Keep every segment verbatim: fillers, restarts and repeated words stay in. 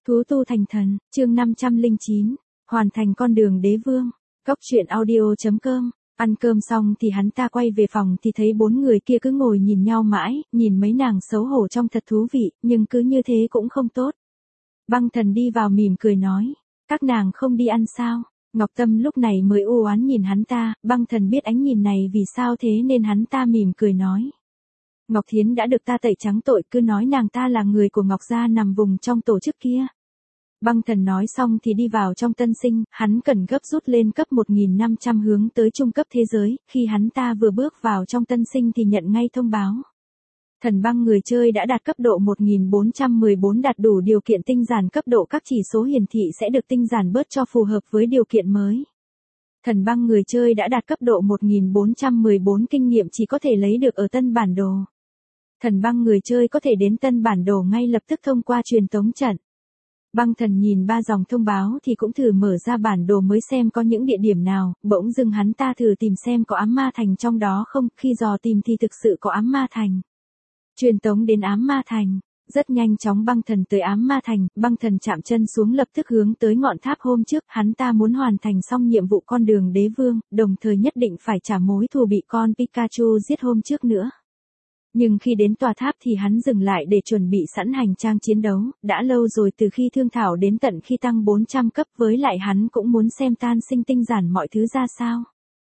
Thú tu thành thần, chương năm trăm lẻ chín, hoàn thành con đường đế vương. Góc truyện audio.com. Ăn cơm xong thì hắn ta quay về phòng thì thấy bốn người kia cứ ngồi nhìn nhau mãi, nhìn mấy nàng xấu hổ trông thật thú vị, nhưng cứ như thế cũng không tốt. Băng Thần đi vào mỉm cười nói, các nàng không đi ăn sao? Ngọc Tâm lúc này mới u oán nhìn hắn ta, Băng Thần biết ánh nhìn này vì sao thế nên hắn ta mỉm cười nói. Ngọc Thiến đã được ta tẩy trắng tội, cứ nói nàng ta là người của Ngọc gia nằm vùng trong tổ chức kia. Băng Thần nói xong thì đi vào trong tân sinh, hắn cần gấp rút lên cấp một nghìn năm trăm hướng tới trung cấp thế giới, khi hắn ta vừa bước vào trong tân sinh thì nhận ngay thông báo. Thần băng người chơi đã đạt cấp độ một nghìn bốn trăm mười bốn, đạt đủ điều kiện tinh giản, cấp độ các chỉ số hiển thị sẽ được tinh giản bớt cho phù hợp với điều kiện mới. Thần băng người chơi đã đạt cấp độ một nghìn bốn trăm mười bốn, kinh nghiệm chỉ có thể lấy được ở tân bản đồ. Thần băng người chơi có thể đến tân bản đồ ngay lập tức thông qua truyền tống trận. Băng Thần nhìn ba dòng thông báo thì cũng thử mở ra bản đồ mới xem có những địa điểm nào, bỗng dưng hắn ta thử tìm xem có ám ma thành trong đó không, khi dò tìm thì thực sự có ám ma thành. Truyền tống đến ám ma thành, rất nhanh chóng Băng Thần tới ám ma thành, Băng Thần chạm chân xuống lập tức hướng tới ngọn tháp hôm trước, hắn ta muốn hoàn thành xong nhiệm vụ con đường đế vương, đồng thời nhất định phải trả mối thù bị con Pikachu giết hôm trước nữa. Nhưng khi đến tòa tháp thì hắn dừng lại để chuẩn bị sẵn hành trang chiến đấu, đã lâu rồi từ khi thương thảo đến tận khi tăng bốn trăm cấp, với lại hắn cũng muốn xem tan sinh tinh giản mọi thứ ra sao.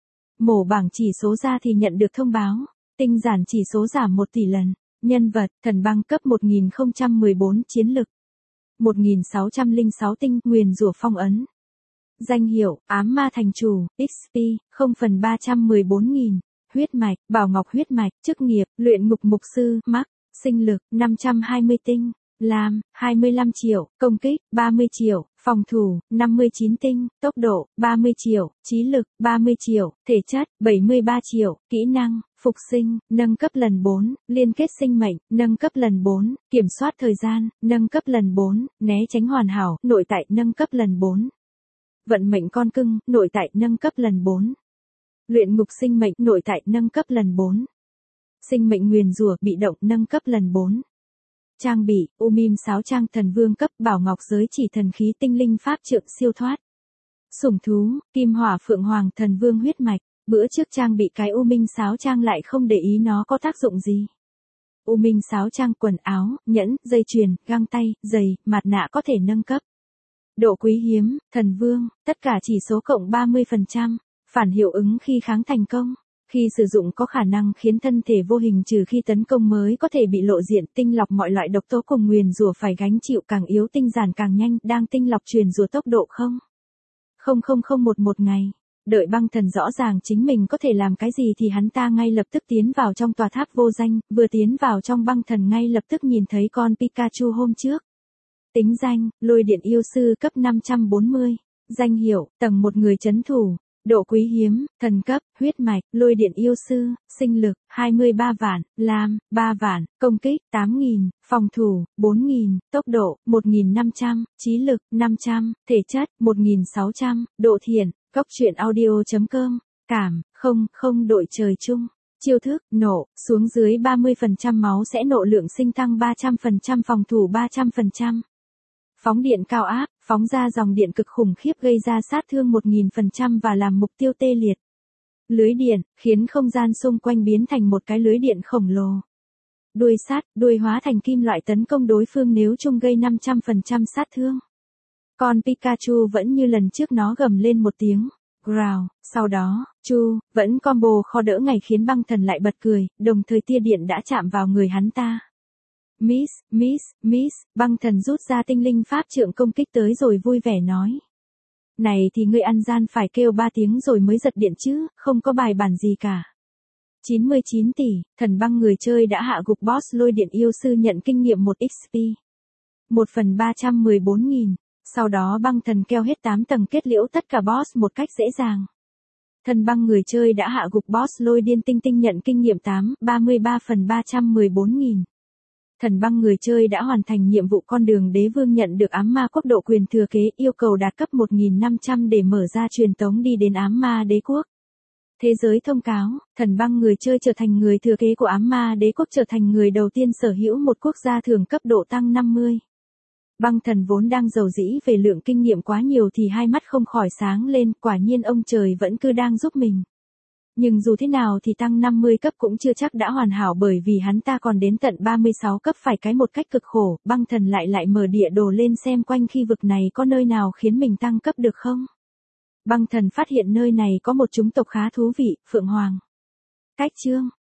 Mổ bảng chỉ số ra thì nhận được thông báo, tinh giản chỉ số giảm một tỷ lần, nhân vật, thần băng cấp một nghìn không trăm mười bốn, chiến lực một nghìn sáu trăm lẻ sáu tinh, nguyền rủa phong ấn. Danh hiệu, ám ma thành chủ, ích pê, không phần ba trăm mười bốn nghìn. Huyết mạch, bảo ngọc huyết mạch, chức nghiệp, luyện ngục mục sư, mắc, sinh lực, năm trăm hai mươi tinh, lam, hai mươi lăm triệu, công kích, ba mươi triệu, phòng thủ, năm mươi chín tinh, tốc độ, ba mươi triệu, trí lực, ba mươi triệu, thể chất, bảy mươi ba triệu, kỹ năng, phục sinh, nâng cấp lần bốn, liên kết sinh mệnh, nâng cấp lần bốn, kiểm soát thời gian, nâng cấp lần bốn, né tránh hoàn hảo, nội tại nâng cấp lần bốn. Vận mệnh con cưng, nội tại nâng cấp lần bốn. Luyện ngục sinh mệnh, nội tại nâng cấp lần bốn. Sinh mệnh nguyền rủa, bị động nâng cấp lần bốn. Trang bị, U Mim sáo trang thần vương cấp, bảo ngọc giới chỉ thần khí tinh linh pháp trượng siêu thoát. Sủng thú, kim hỏa phượng hoàng thần vương huyết mạch, bữa trước trang bị cái U Minh sáo trang lại không để ý nó có tác dụng gì. U Minh sáo trang quần áo, nhẫn, dây chuyền, găng tay, giày, mặt nạ có thể nâng cấp. Độ quý hiếm, thần vương, tất cả chỉ số cộng ba mươi phần trăm. Phản hiệu ứng khi kháng thành công. Khi sử dụng có khả năng khiến thân thể vô hình trừ khi tấn công mới có thể bị lộ diện, tinh lọc mọi loại độc tố cùng nguyền rủa phải gánh chịu, càng yếu tinh giản càng nhanh, đang tinh lọc truyền rủa tốc độ không. không không không một một ngày. Đợi Băng Thần rõ ràng chính mình có thể làm cái gì thì hắn ta ngay lập tức tiến vào trong tòa tháp vô danh, vừa tiến vào trong Băng Thần ngay lập tức nhìn thấy con Pikachu hôm trước. Tính danh, lôi điện yêu sư cấp năm trăm bốn mươi. Danh hiệu, tầng một người trấn thủ. Độ quý hiếm, thần cấp, huyết mạch, lôi điện yêu sư, sinh lực, hai mươi ba vạn, lam, ba vạn, công kích, tám nghìn, phòng thủ, bốn nghìn, tốc độ, một nghìn năm trăm, trí lực, năm trăm, thể chất, một nghìn sáu trăm, độ thiện, góc truyện audio.com, cảm, không, không đội trời chung. Chiêu thức, nổ, xuống dưới ba mươi phần trăm máu sẽ nộ lượng sinh tăng ba trăm phần trăm, phòng thủ ba trăm phần trăm. Phóng điện cao áp, phóng ra dòng điện cực khủng khiếp gây ra sát thương một nghìn phần trăm và làm mục tiêu tê liệt. Lưới điện, khiến không gian xung quanh biến thành một cái lưới điện khổng lồ. Đuôi sắt, đuôi hóa thành kim loại tấn công đối phương nếu chung gây năm trăm phần trăm sát thương. Con Pikachu vẫn như lần trước, nó gầm lên một tiếng, growl, sau đó, chu, vẫn combo kho đỡ ngày khiến Băng Thần lại bật cười, đồng thời tia điện đã chạm vào người hắn ta. Miss, miss, miss, Băng Thần rút ra tinh linh pháp trượng công kích tới rồi vui vẻ nói. Này thì ngươi ăn gian phải kêu ba tiếng rồi mới giật điện chứ, không có bài bản gì cả. chín mươi chín tỷ, thần băng người chơi đã hạ gục boss lôi điện yêu sư, nhận kinh nghiệm một ích pê. một phần ba trăm mười bốn nghìn, sau đó Băng Thần keo hết tám tầng kết liễu tất cả boss một cách dễ dàng. Thần băng người chơi đã hạ gục boss lôi điên tinh tinh, nhận kinh nghiệm tám, ba mươi ba phần ba trăm mười bốn nghìn. Thần băng người chơi đã hoàn thành nhiệm vụ con đường đế vương, nhận được ám ma quốc độ quyền thừa kế, yêu cầu đạt cấp một nghìn năm trăm để mở ra truyền tống đi đến ám ma đế quốc. Thế giới thông cáo, thần băng người chơi trở thành người thừa kế của ám ma đế quốc, trở thành người đầu tiên sở hữu một quốc gia thưởng cấp độ tăng năm mươi. Băng thần vốn đang giàu dĩ về lượng kinh nghiệm quá nhiều thì hai mắt không khỏi sáng lên, quả nhiên ông trời vẫn cứ đang giúp mình. Nhưng dù thế nào thì tăng năm mươi cấp cũng chưa chắc đã hoàn hảo, bởi vì hắn ta còn đến tận ba mươi sáu cấp phải cái một cách cực khổ. Băng thần lại lại mở địa đồ lên xem quanh khi vực này có nơi nào khiến mình tăng cấp được không. Băng thần phát hiện nơi này có một chủng tộc khá thú vị, Phượng Hoàng. Cách chương